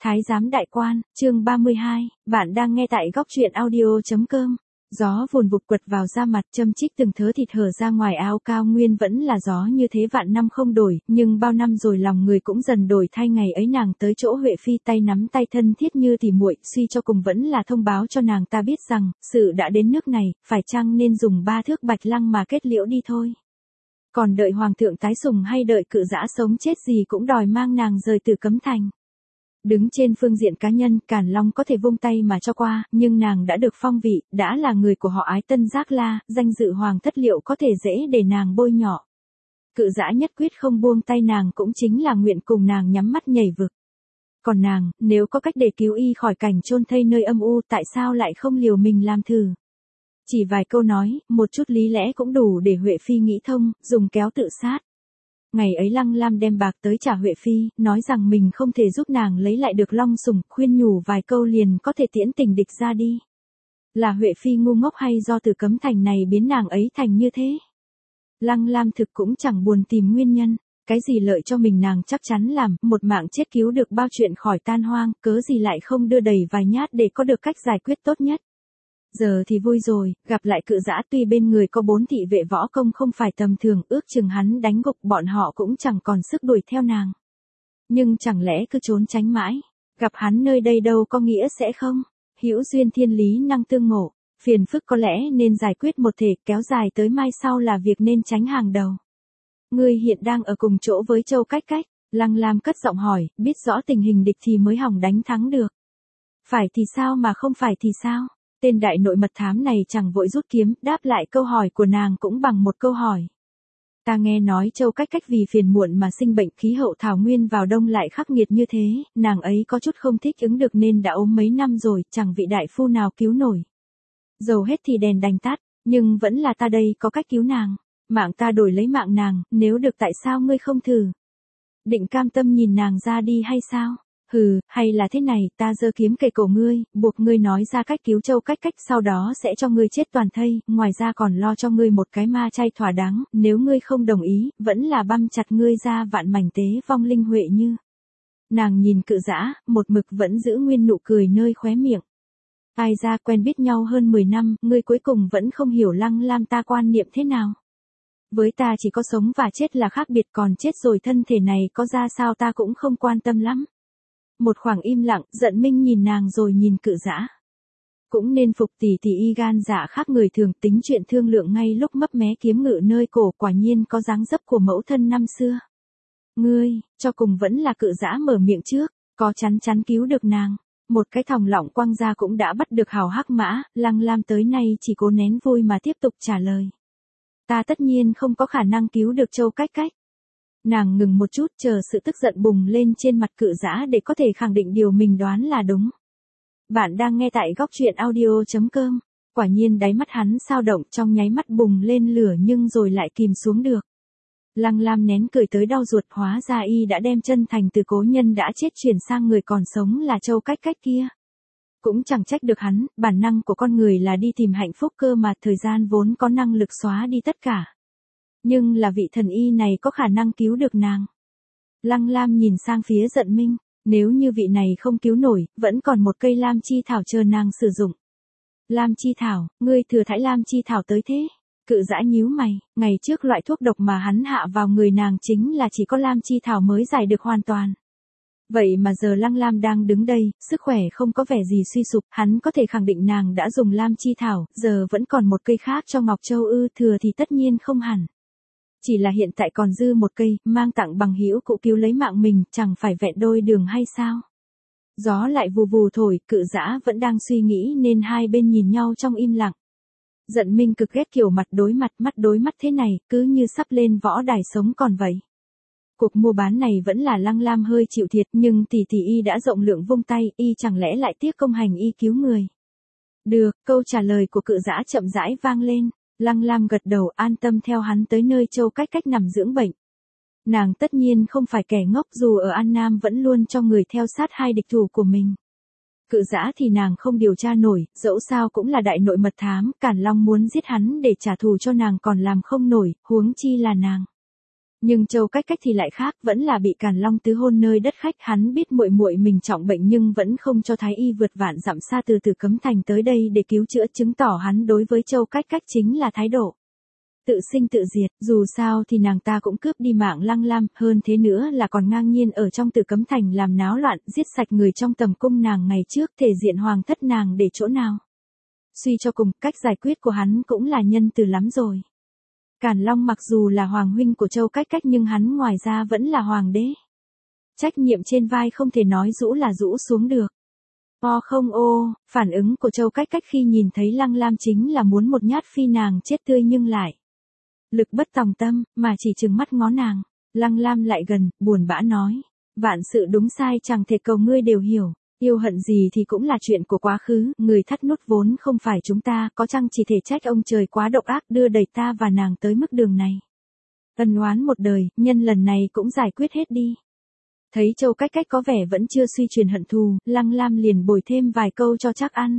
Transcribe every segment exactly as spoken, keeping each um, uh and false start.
Thái giám đại quan, chương ba mươi hai, bạn đang nghe tại góc truyện audio.com. Gió vùn vụt quật vào da mặt, châm chích từng thớ thịt hở ra ngoài áo cao nguyên vẫn là gió như thế vạn năm không đổi, nhưng bao năm rồi lòng người cũng dần đổi thay. Ngày ấy nàng tới chỗ Huệ Phi tay nắm tay thân thiết như tỉ muội, suy cho cùng vẫn là thông báo cho nàng ta biết rằng, sự đã đến nước này, phải chăng nên dùng ba thước bạch lăng mà kết liễu đi thôi. Còn đợi hoàng thượng tái sủng hay đợi cự dã sống chết gì cũng đòi mang nàng rời từ Cấm Thành. Đứng trên phương diện cá nhân, Càn Long có thể vung tay mà cho qua, nhưng nàng đã được phong vị, đã là người của họ Ái Tân Giác La, danh dự hoàng thất liệu có thể dễ để nàng bôi nhọ. Cự dã nhất quyết không buông tay nàng cũng chính là nguyện cùng nàng nhắm mắt nhảy vực. Còn nàng, nếu có cách để cứu y khỏi cảnh chôn thây nơi âm u, tại sao lại không liều mình làm thử? Chỉ vài câu nói, một chút lý lẽ cũng đủ để Huệ Phi nghĩ thông, dùng kéo tự sát. Ngày ấy Lăng Lam đem bạc tới trả Huệ Phi, nói rằng mình không thể giúp nàng lấy lại được long sủng, khuyên nhủ vài câu liền có thể tiễn tình địch ra đi. Là Huệ Phi ngu ngốc hay do từ Cấm Thành này biến nàng ấy thành như thế? Lăng Lam thực cũng chẳng buồn tìm nguyên nhân, cái gì lợi cho mình nàng chắc chắn làm, một mạng chết cứu được bao chuyện khỏi tan hoang, cớ gì lại không đưa đầy vài nhát để có được cách giải quyết tốt nhất. Giờ thì vui rồi, gặp lại cự dã, tuy bên người có bốn thị vệ võ công không phải tầm thường, ước chừng hắn đánh gục bọn họ cũng chẳng còn sức đuổi theo nàng. Nhưng chẳng lẽ cứ trốn tránh mãi, gặp hắn nơi đây đâu có nghĩa sẽ không, hữu duyên thiên lý năng tương ngộ, phiền phức có lẽ nên giải quyết một thể, kéo dài tới mai sau là việc nên tránh hàng đầu. Ngươi hiện đang ở cùng chỗ với Châu Cách Cách, Lăng Lam cất giọng hỏi, biết rõ tình hình địch thì mới hỏng đánh thắng được. Phải thì sao mà không phải thì sao? Tên đại nội mật thám này chẳng vội rút kiếm, đáp lại câu hỏi của nàng cũng bằng một câu hỏi. Ta nghe nói Châu Cách Cách vì phiền muộn mà sinh bệnh, khí hậu thảo nguyên vào đông lại khắc nghiệt như thế, nàng ấy có chút không thích ứng được nên đã ốm mấy năm rồi, chẳng vị đại phu nào cứu nổi. Dầu hết thì đèn đành tắt, nhưng vẫn là ta đây có cách cứu nàng, mạng ta đổi lấy mạng nàng, nếu được tại sao ngươi không thử? Định cam tâm nhìn nàng ra đi hay sao? Hừ, hay là thế này, ta giơ kiếm kề cổ ngươi, buộc ngươi nói ra cách cứu Châu Cách Cách, sau đó sẽ cho ngươi chết toàn thây, ngoài ra còn lo cho ngươi một cái ma chay thỏa đáng, nếu ngươi không đồng ý, vẫn là băm chặt ngươi ra vạn mảnh tế vong linh Huệ Như. Nàng nhìn cự dã, một mực vẫn giữ nguyên nụ cười nơi khóe miệng. Ai ra quen biết nhau hơn mười năm, ngươi cuối cùng vẫn không hiểu Lăng Lam ta quan niệm thế nào. Với ta chỉ có sống và chết là khác biệt, còn chết rồi thân thể này có ra sao ta cũng không quan tâm lắm. Một khoảng im lặng, Giận Minh nhìn nàng rồi nhìn cự dã. Cũng nên phục tỷ tỷ y gan dạ khác người thường, tính chuyện thương lượng ngay lúc mấp mé kiếm ngự nơi cổ, quả nhiên có dáng dấp của mẫu thân năm xưa. Ngươi, cho cùng vẫn là cự dã mở miệng trước, có chắn chắn cứu được nàng. Một cái thòng lọng quăng ra cũng đã bắt được hào hắc mã, Lăng Lam tới nay chỉ cố nén vui mà tiếp tục trả lời. Ta tất nhiên không có khả năng cứu được Châu Cách Cách. Nàng ngừng một chút, chờ sự tức giận bùng lên trên mặt cự dã để có thể khẳng định điều mình đoán là đúng. Bạn đang nghe tại góc truyện audio.com. Quả nhiên đáy mắt hắn sao động, trong nháy mắt bùng lên lửa nhưng rồi lại kìm xuống được. Lăng Lam nén cười tới đau ruột, hóa ra y đã đem chân thành từ cố nhân đã chết chuyển sang người còn sống là Châu Cách Cách kia. Cũng chẳng trách được hắn, bản năng của con người là đi tìm hạnh phúc cơ mà, thời gian vốn có năng lực xóa đi tất cả. Nhưng là vị thần y này có khả năng cứu được nàng. Lăng Lam nhìn sang phía Giận Minh, nếu như vị này không cứu nổi, vẫn còn một cây Lam Chi Thảo chờ nàng sử dụng. Lam Chi Thảo, ngươi thừa thãi Lam Chi Thảo tới thế? Cự dã nhíu mày, ngày trước loại thuốc độc mà hắn hạ vào người nàng chính là chỉ có Lam Chi Thảo mới giải được hoàn toàn. Vậy mà giờ Lăng Lam đang đứng đây, sức khỏe không có vẻ gì suy sụp, hắn có thể khẳng định nàng đã dùng Lam Chi Thảo, giờ vẫn còn một cây khác cho Ngọc Châu ư? Thừa thì tất nhiên không hẳn. Chỉ là hiện tại còn dư một cây, mang tặng bằng hữu cụ cứu lấy mạng mình, chẳng phải vẹn đôi đường hay sao? Gió lại vù vù thổi, cự dã vẫn đang suy nghĩ nên hai bên nhìn nhau trong im lặng. Giận Minh cực ghét kiểu mặt đối mặt, mắt đối mắt thế này, cứ như sắp lên võ đài sống còn vậy. Cuộc mua bán này vẫn là Lăng Lam hơi chịu thiệt, nhưng tỷ tỷ y đã rộng lượng vung tay, y chẳng lẽ lại tiếc công hành y cứu người. Được, câu trả lời của cự dã chậm rãi vang lên. Lăng Lam gật đầu, an tâm theo hắn tới nơi Châu Cách Cách nằm dưỡng bệnh. Nàng tất nhiên không phải kẻ ngốc, dù ở An Nam vẫn luôn cho người theo sát hai địch thủ của mình. Cự dã thì nàng không điều tra nổi, dẫu sao cũng là đại nội mật thám, Càn Long muốn giết hắn để trả thù cho nàng còn làm không nổi, huống chi là nàng. Nhưng Châu Cách Cách thì lại khác, vẫn là bị Càn Long tứ hôn nơi đất khách, hắn biết muội muội mình trọng bệnh nhưng vẫn không cho thái y vượt vạn dặm xa từ Tử Cấm Thành tới đây để cứu chữa, chứng tỏ hắn đối với Châu Cách Cách chính là thái độ tự sinh tự diệt, dù sao thì nàng ta cũng cướp đi mạng Lăng Lam, hơn thế nữa là còn ngang nhiên ở trong Tử Cấm Thành làm náo loạn, giết sạch người trong tầm cung nàng ngày trước, thể diện hoàng thất nàng để chỗ nào. Suy cho cùng, cách giải quyết của hắn cũng là nhân từ lắm rồi. Càn Long mặc dù là hoàng huynh của Châu Cách Cách nhưng hắn ngoài ra vẫn là hoàng đế. Trách nhiệm trên vai không thể nói rũ là rũ xuống được. O không ô, phản ứng của Châu Cách Cách khi nhìn thấy Lăng Lam chính là muốn một nhát phi nàng chết tươi nhưng lại lực bất tòng tâm, mà chỉ trừng mắt ngó nàng. Lăng Lam lại gần, buồn bã nói. Vạn sự đúng sai chẳng thể cầu ngươi đều hiểu. Yêu hận gì thì cũng là chuyện của quá khứ, người thắt nút vốn không phải chúng ta, có chăng chỉ thể trách ông trời quá độc ác đưa đẩy ta và nàng tới mức đường này. Ân oán một đời, nhân lần này cũng giải quyết hết đi. Thấy Châu Cách Cách có vẻ vẫn chưa suy truyền hận thù, Lăng Lam liền bồi thêm vài câu cho chắc ăn.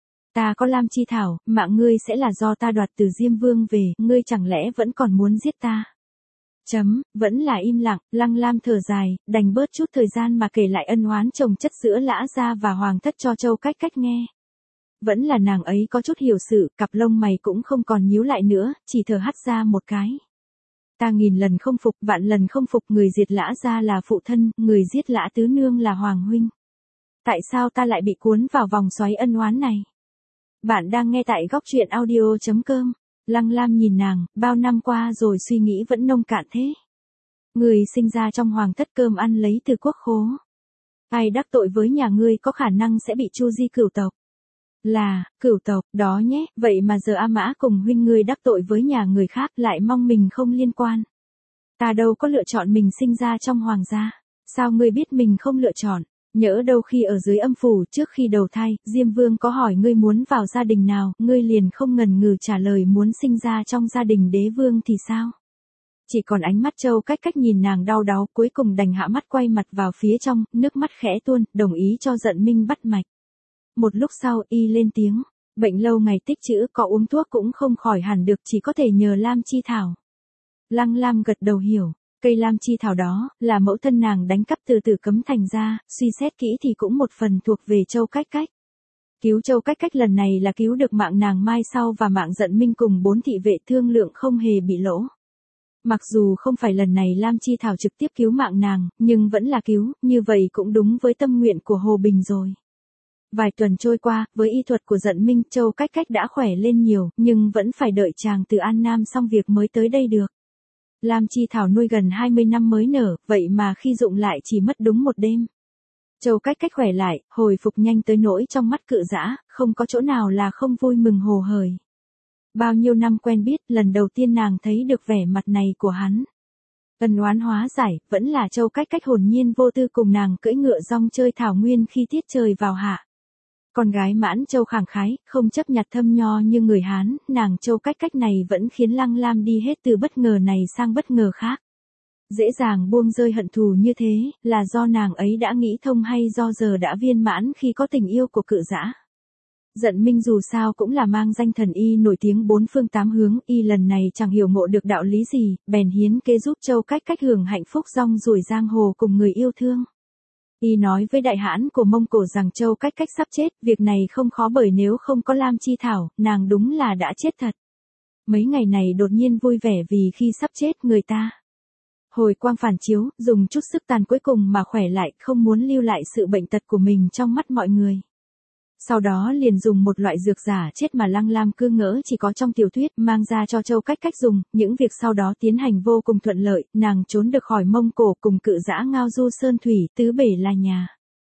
Ta có Lam Chi Thảo, mạng ngươi sẽ là do ta đoạt từ Diêm Vương về, ngươi chẳng lẽ vẫn còn muốn giết ta? Chấm, vẫn là im lặng, Lăng Lam thở dài, đành bớt chút thời gian mà kể lại ân oán chồng chất giữa Lã Gia và Hoàng thất cho Châu Cách Cách nghe. Vẫn là nàng ấy có chút hiểu sự, cặp lông mày cũng không còn nhíu lại nữa, chỉ thở hắt ra một cái. Ta nghìn lần không phục, vạn lần không phục, người diệt Lã Gia là phụ thân, người giết Lã Tứ Nương là Hoàng huynh. Tại sao ta lại bị cuốn vào vòng xoáy ân oán này? Bạn đang nghe tại góc truyện audio chấm com. Lăng Lam nhìn nàng, bao năm qua rồi suy nghĩ vẫn nông cạn thế. Người sinh ra trong hoàng thất cơm ăn lấy từ quốc khố. Ai đắc tội với nhà ngươi có khả năng sẽ bị chu di cửu tộc. Là, cửu tộc, đó nhé, vậy mà giờ A Mã cùng huynh ngươi đắc tội với nhà người khác lại mong mình không liên quan. Ta đâu có lựa chọn mình sinh ra trong hoàng gia. Sao ngươi biết mình không lựa chọn? Nhỡ đâu khi ở dưới âm phủ trước khi đầu thai, Diêm Vương có hỏi ngươi muốn vào gia đình nào, ngươi liền không ngần ngừ trả lời muốn sinh ra trong gia đình đế vương thì sao? Chỉ còn ánh mắt Châu Cách Cách nhìn nàng đau đáu, cuối cùng đành hạ mắt quay mặt vào phía trong, nước mắt khẽ tuôn, đồng ý cho Dận Minh bắt mạch. Một lúc sau y lên tiếng, bệnh lâu ngày tích trữ, có uống thuốc cũng không khỏi hẳn được, chỉ có thể nhờ Lam Chi Thảo. Lăng Lam gật đầu hiểu. Cây Lam Chi Thảo đó, là mẫu thân nàng đánh cắp từ Tử Cấm Thành ra, suy xét kỹ thì cũng một phần thuộc về Châu Cách Cách. Cứu Châu Cách Cách lần này là cứu được mạng nàng mai sau và mạng Dận Minh cùng bốn thị vệ, thương lượng không hề bị lỗ. Mặc dù không phải lần này Lam Chi Thảo trực tiếp cứu mạng nàng, nhưng vẫn là cứu, như vậy cũng đúng với tâm nguyện của Hồ Bình rồi. Vài tuần trôi qua, với y thuật của Dận Minh, Châu Cách Cách đã khỏe lên nhiều, nhưng vẫn phải đợi chàng từ An Nam xong việc mới tới đây được. Lam Chi Thảo nuôi gần hai mươi năm mới nở, vậy mà khi dụng lại chỉ mất đúng một đêm. Châu Cách Cách khỏe lại, hồi phục nhanh tới nỗi trong mắt Cự Dã, không có chỗ nào là không vui mừng hồ hởi. Bao nhiêu năm quen biết, lần đầu tiên nàng thấy được vẻ mặt này của hắn. Ân oán hóa giải, vẫn là Châu Cách Cách hồn nhiên vô tư cùng nàng cưỡi ngựa rong chơi thảo nguyên khi tiết trời vào hạ. Con gái Mãn Châu khẳng khái, không chấp nhặt thâm nho như người Hán, nàng Châu Cách Cách này vẫn khiến Lăng Lam đi hết từ bất ngờ này sang bất ngờ khác. Dễ dàng buông rơi hận thù như thế, là do nàng ấy đã nghĩ thông hay do giờ đã viên mãn khi có tình yêu của Cự Dã. Dận Minh dù sao cũng là mang danh thần y nổi tiếng bốn phương tám hướng, y lần này chẳng hiểu ngộ được đạo lý gì, bèn hiến kế giúp Châu Cách Cách hưởng hạnh phúc rong ruổi giang hồ cùng người yêu thương. Y nói với đại hãn của Mông Cổ rằng Châu Cách Cách sắp chết, việc này không khó bởi nếu không có Lam Chi Thảo, nàng đúng là đã chết thật. Mấy ngày này đột nhiên vui vẻ vì khi sắp chết người ta hồi quang phản chiếu, dùng chút sức tàn cuối cùng mà khỏe lại, không muốn lưu lại sự bệnh tật của mình trong mắt mọi người. Sau đó liền dùng một loại dược giả chết mà Lăng Lam cứ ngỡ chỉ có trong tiểu thuyết, mang ra cho Châu Cách Cách dùng, những việc sau đó tiến hành vô cùng thuận lợi, nàng trốn được khỏi Mông Cổ cùng Cự Dã ngao du sơn thủy, tứ bể là nhà.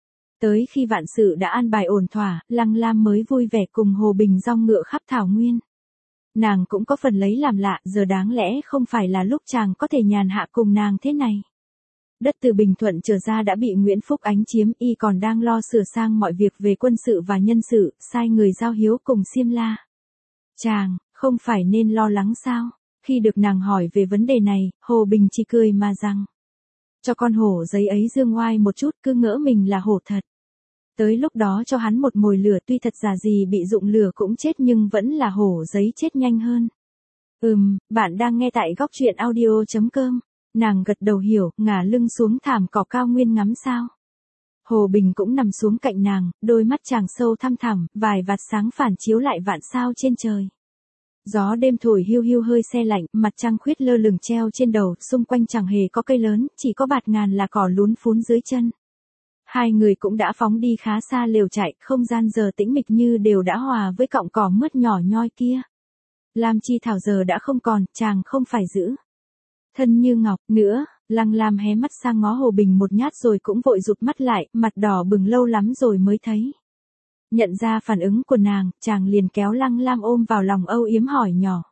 Tới khi vạn sự đã an bài ổn thỏa, Lăng Lam mới vui vẻ cùng Hồ Bình rong ngựa khắp thảo nguyên. Nàng cũng có phần lấy làm lạ, giờ đáng lẽ không phải là lúc chàng có thể nhàn hạ cùng nàng thế này. Đất từ Bình Thuận trở ra đã bị Nguyễn Phúc Ánh chiếm, y còn đang lo sửa sang mọi việc về quân sự và nhân sự, sai người giao hiếu cùng Xiêm La. Chàng, không phải nên lo lắng sao? Khi được nàng hỏi về vấn đề này, Hồ Bình chỉ cười mà rằng, cho con hổ giấy ấy dương oai một chút, cứ ngỡ mình là hổ thật. Tới lúc đó cho hắn một mồi lửa, tuy thật giả gì bị dụng lửa cũng chết nhưng vẫn là hổ giấy chết nhanh hơn. Ừm, bạn đang nghe tại góc truyện audio chấm com. Nàng gật đầu hiểu, ngả lưng xuống thảm cỏ cao nguyên ngắm sao. Hồ Bình cũng nằm xuống cạnh nàng, đôi mắt chàng sâu thăm thẳm, vài vạt sáng phản chiếu lại vạn sao trên trời. Gió đêm thổi hiu hiu hơi se lạnh, mặt trăng khuyết lơ lửng treo trên đầu, xung quanh chẳng hề có cây lớn, chỉ có bạt ngàn là cỏ lún phún dưới chân. Hai người cũng đã phóng đi khá xa lều trại, không gian giờ tĩnh mịch như đều đã hòa với cọng cỏ mướt nhỏ nhoi kia. Lam Chi Thảo giờ đã không còn, chàng không phải giữ thân như ngọc nữa. Lăng Lam hé mắt sang ngó Hồ Bình một nhát rồi cũng vội rụt mắt lại, mặt đỏ bừng lâu lắm rồi mới thấy. Nhận ra phản ứng của nàng, chàng liền kéo Lăng Lam ôm vào lòng âu yếm hỏi nhỏ.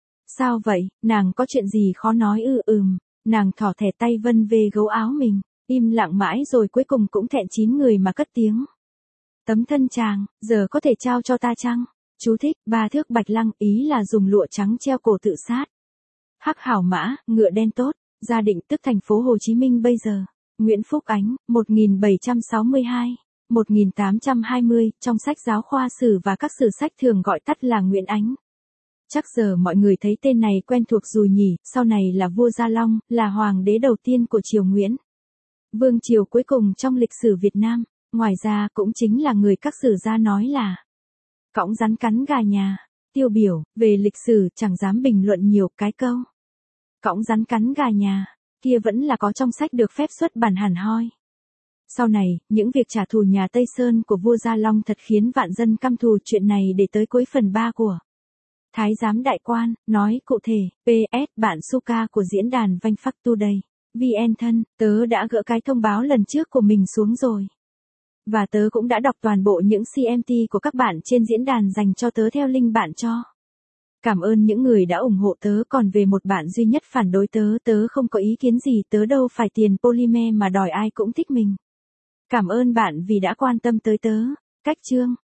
Sao vậy, nàng có chuyện gì khó nói ư? Ừm, nàng thỏ thẻ tay vân về gấu áo mình, im lặng mãi rồi cuối cùng cũng thẹn chín người mà cất tiếng. Tấm thân chàng, giờ có thể trao cho ta chăng? Chú thích, ba thước bạch lăng, ý là dùng lụa trắng treo cổ tự sát. Hắc hảo mã, ngựa đen tốt, gia định tức thành phố Hồ Chí Minh bây giờ. Nguyễn Phúc Ánh, một nghìn bảy trăm sáu mươi hai đến một nghìn tám trăm hai mươi, trong sách giáo khoa sử và các sử sách thường gọi tắt là Nguyễn Ánh. Chắc giờ mọi người thấy tên này quen thuộc rồi nhỉ, sau này là vua Gia Long, là hoàng đế đầu tiên của triều Nguyễn. Vương triều cuối cùng trong lịch sử Việt Nam, ngoài ra cũng chính là người các sử gia nói là cõng rắn cắn gà nhà. Tiêu biểu, về lịch sử chẳng dám bình luận nhiều, cái câu cõng rắn cắn gà nhà kia vẫn là có trong sách được phép xuất bản hẳn hoi. Sau này, những việc trả thù nhà Tây Sơn của vua Gia Long thật khiến vạn dân căm thù. Chuyện này để tới cuối phần ba của Thái giám đại quan, nói cụ thể. pê ét Bạn Suka của diễn đàn Vanh Phắc Today. vê en thân, tớ đã gỡ cái thông báo lần trước của mình xuống rồi. Và tớ cũng đã đọc toàn bộ những xê em tê của các bạn trên diễn đàn dành cho tớ theo link bạn cho. Cảm ơn những người đã ủng hộ tớ, còn về một bạn duy nhất phản đối tớ, tớ không có ý kiến gì, tớ đâu phải tiền polymer mà đòi ai cũng thích mình. Cảm ơn bạn vì đã quan tâm tới tớ. Cách chương